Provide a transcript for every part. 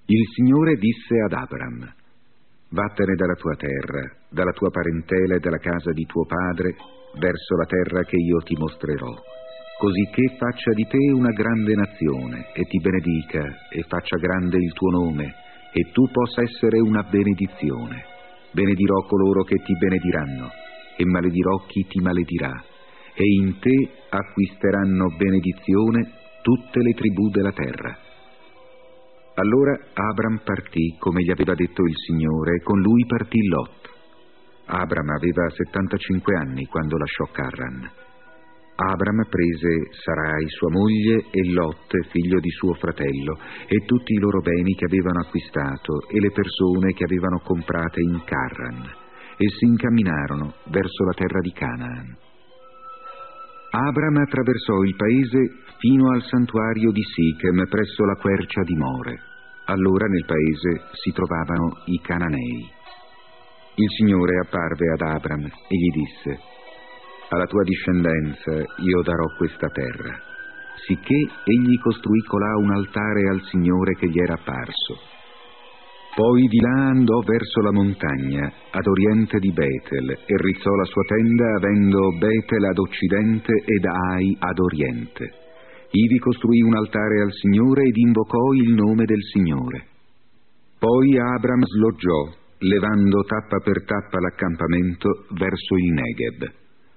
Il Signore disse ad Abram: vattene dalla tua terra, dalla tua parentela e dalla casa di tuo padre, verso la terra che io ti mostrerò, cosicché faccia di te una grande nazione, e ti benedica, e faccia grande il tuo nome, e tu possa essere una benedizione. Benedirò coloro che ti benediranno, e maledirò chi ti maledirà, e in te acquisteranno benedizione tutte le tribù della terra. Allora Abram partì come gli aveva detto il Signore, e con lui partì Lot. Abram aveva 75 anni quando lasciò Carran. Abram prese Sarai sua moglie e Lot, figlio di suo fratello, e tutti i loro beni che avevano acquistato e le persone che avevano comprate in Carran, e si incamminarono verso la terra di Canaan. Abram attraversò il paese fino al santuario di Sichem presso la quercia di More. Allora nel paese si trovavano i Cananei. Il Signore apparve ad Abram e gli disse: alla tua discendenza io darò questa terra. Sicché egli costruì colà un altare al Signore che gli era apparso. Poi di là andò verso la montagna, ad oriente di Betel, e rizzò la sua tenda avendo Betel ad occidente ed Ai ad oriente. Ivi costruì un altare al Signore ed invocò il nome del Signore. Poi Abram sloggiò, levando tappa per tappa l'accampamento verso il Negev.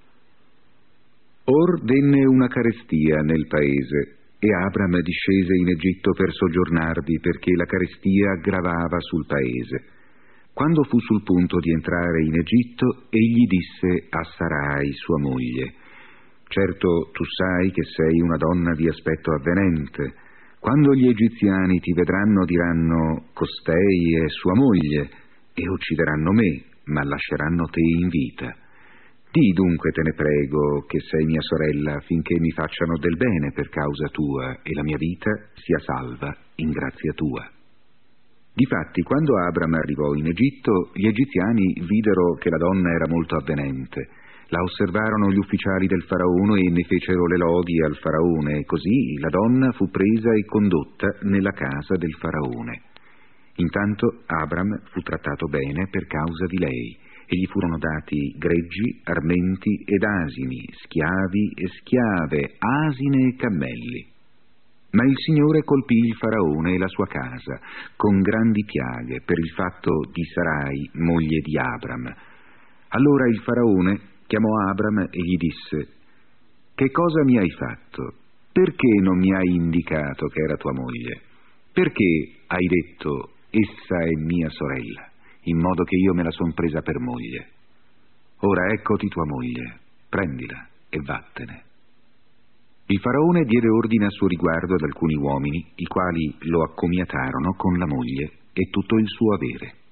Or venne una carestia nel paese, e Abram discese in Egitto per soggiornarvi, perché la carestia gravava sul paese. Quando fu sul punto di entrare in Egitto, egli disse a Sarai, sua moglie: certo tu sai che sei una donna di aspetto avvenente. Quando gli egiziani ti vedranno diranno: costei è sua moglie, e uccideranno me, ma lasceranno te in vita. Di dunque, te ne prego, che sei mia sorella, affinché mi facciano del bene per causa tua, e la mia vita sia salva in grazia tua. Difatti, quando Abram arrivò in Egitto, gli egiziani videro che la donna era molto avvenente. La osservarono gli ufficiali del faraone e ne fecero le lodi al faraone, e così la donna fu presa e condotta nella casa del faraone. Intanto Abram fu trattato bene per causa di lei, e gli furono dati greggi, armenti ed asini, schiavi e schiave, asine e cammelli. Ma il Signore colpì il faraone e la sua casa con grandi piaghe per il fatto di Sarai, moglie di Abram. Allora il faraone chiamò Abram e gli disse: che cosa mi hai fatto? Perché non mi hai indicato che era tua moglie? Perché hai detto: essa è mia sorella, in modo che io me la son presa per moglie? Ora eccoti tua moglie, prendila e vattene. Il faraone diede ordine a suo riguardo ad alcuni uomini, i quali lo accomiatarono con la moglie e tutto il suo avere.